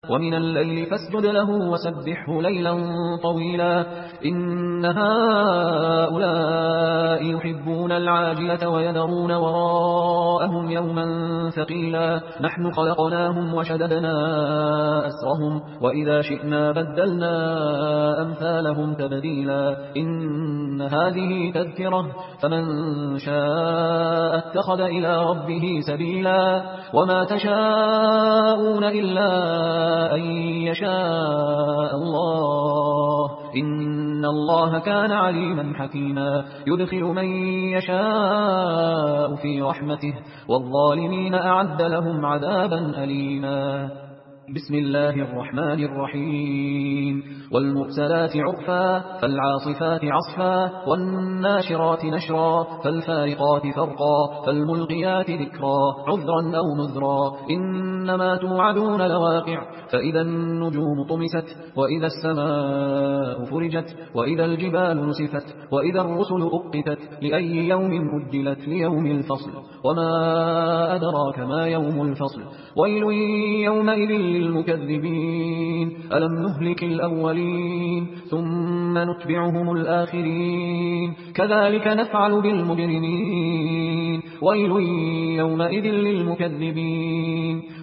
ومن الليل فاسجد له وسبحه ليلا طويلا إن هؤلاء يحبون العاجلة ويذرون وراءهم يوما ثقيلا نحن خلقناهم وشددنا أسرهم وإذا شئنا بدلنا أمثالهم تبديلا إن هذه تذكرة فمن شاء اتخذ إلى ربه سبيلا وما تشاءون إلا أن يشاء الله إن الله كان عليما حكيما يدخل من يشاء في رحمته والظالمين أعد لهم عذابا أليما بسم الله الرحمن الرحيم والمرسلات عرفا فالعاصفات عصفا والناشرات نشرا فالفارقات فرقا فالملقيات ذكرا عذرا أو نذرا إنما توعدون لواقع فإذا النجوم طمست وإذا السماء فرجت وإذا الجبال نسفت وإذا الرسل أقتت لأي يوم أجلت ليوم الفصل وما أدراك ما يوم الفصل ويل يومئذ للمكذبين ألم نهلك الأولين ثم نتبعهم الآخرين كذلك نفعل بالمجرمين ويل يومئذ للمكذبين